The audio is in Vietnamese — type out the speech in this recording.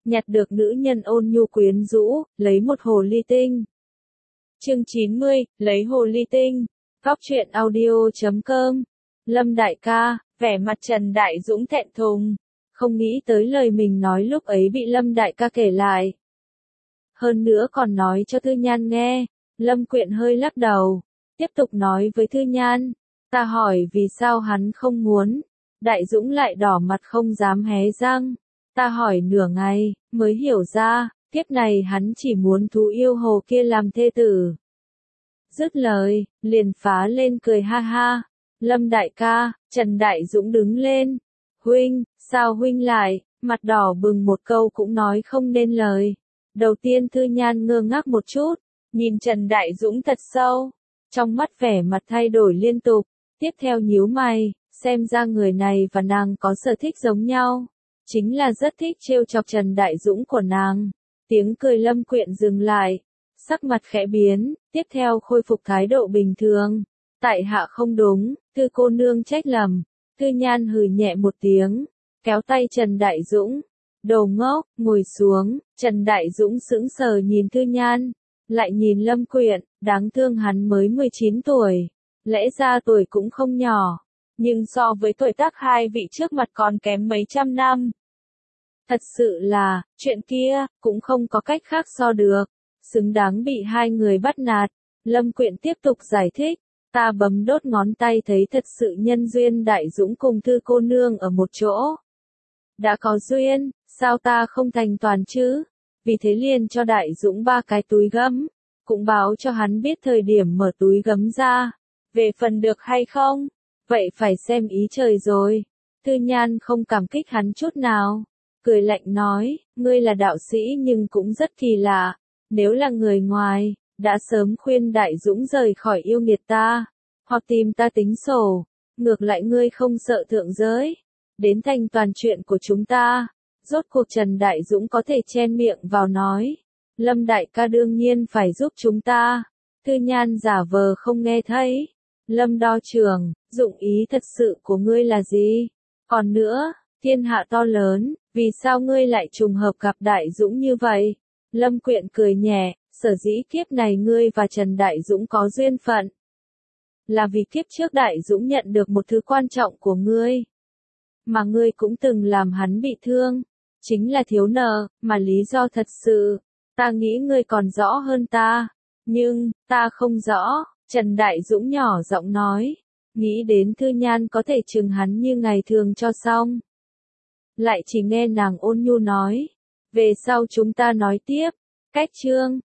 nhặt được nữ nhân ôn nhu quyến rũ, lấy một hồ ly tinh. Chương 90, lấy hồ ly tinh. Góc truyện audio.com. Lâm đại ca, vẻ mặt Trần Đại Dũng thẹn thùng, không nghĩ tới lời mình nói lúc ấy bị Lâm đại ca kể lại. Hơn nữa còn nói cho Thư Nhan nghe. Lâm Quyện hơi lắc đầu, tiếp tục nói với Thư Nhan, ta hỏi vì sao hắn không muốn. Đại Dũng lại đỏ mặt không dám hé răng. Ta hỏi nửa ngày, mới hiểu ra, kiếp này hắn chỉ muốn thú yêu hồ kia làm thê tử. Dứt lời, liền phá lên cười ha ha. Lâm đại ca, Trần Đại Dũng đứng lên. Huynh, sao huynh lại, mặt đỏ bừng một câu cũng nói không nên lời. Đầu tiên Thư Nhan ngơ ngác một chút, nhìn Trần Đại Dũng thật sâu. Trong mắt vẻ mặt thay đổi liên tục, tiếp theo nhíu mày, xem ra người này và nàng có sở thích giống nhau. Chính là rất thích trêu chọc Trần Đại Dũng của nàng. Tiếng cười Lâm Quyện dừng lại, sắc mặt khẽ biến, tiếp theo khôi phục thái độ bình thường. Tại hạ không đúng, Thư cô nương trách lầm. Thư Nhan hừ nhẹ một tiếng, kéo tay Trần Đại Dũng. Đồ ngốc, ngồi xuống. Trần Đại Dũng sững sờ nhìn Thư Nhan, lại nhìn Lâm Quyện, đáng thương hắn mới 19 tuổi. Lẽ ra tuổi cũng không nhỏ, nhưng so với tuổi tác hai vị trước mặt còn kém mấy trăm năm. Thật sự là, chuyện kia, cũng không có cách khác so được, xứng đáng bị hai người bắt nạt. Lâm Quyện tiếp tục giải thích, ta bấm đốt ngón tay thấy thật sự nhân duyên Đại Dũng cùng Thư cô nương ở một chỗ. Đã có duyên, sao ta không thành toàn chứ? Vì thế liền cho Đại Dũng 3 cái túi gấm, cũng báo cho hắn biết thời điểm mở túi gấm ra. Về phần được hay không? Vậy phải xem ý trời rồi. Thư Nhan không cảm kích hắn chút nào, cười lạnh nói, ngươi là đạo sĩ nhưng cũng rất kỳ lạ. Nếu là người ngoài, đã sớm khuyên Đại Dũng rời khỏi yêu nghiệt ta, hoặc tìm ta tính sổ. Ngược lại ngươi không sợ thượng giới, đến thành toàn chuyện của chúng ta. Rốt cuộc Trần Đại Dũng có thể chen miệng vào nói, Lâm đại ca đương nhiên phải giúp chúng ta. Thư Nhan giả vờ không nghe thấy. Lâm đo trưởng, dụng ý thật sự của ngươi là gì? Còn nữa, thiên hạ to lớn, vì sao ngươi lại trùng hợp gặp Đại Dũng như vậy? Lâm Quyện cười nhẹ, sở dĩ kiếp này ngươi và Trần Đại Dũng có duyên phận, là vì kiếp trước Đại Dũng nhận được một thứ quan trọng của ngươi, mà ngươi cũng từng làm hắn bị thương, chính là thiếu nợ, mà lý do thật sự, ta nghĩ ngươi còn rõ hơn ta, nhưng, ta không rõ. Trần Đại Dũng nhỏ giọng nói, nghĩ đến Thư Nhan có thể chừng hắn như ngày thường cho xong. Lại chỉ nghe nàng ôn nhu nói, về sau chúng ta nói tiếp. Cách chương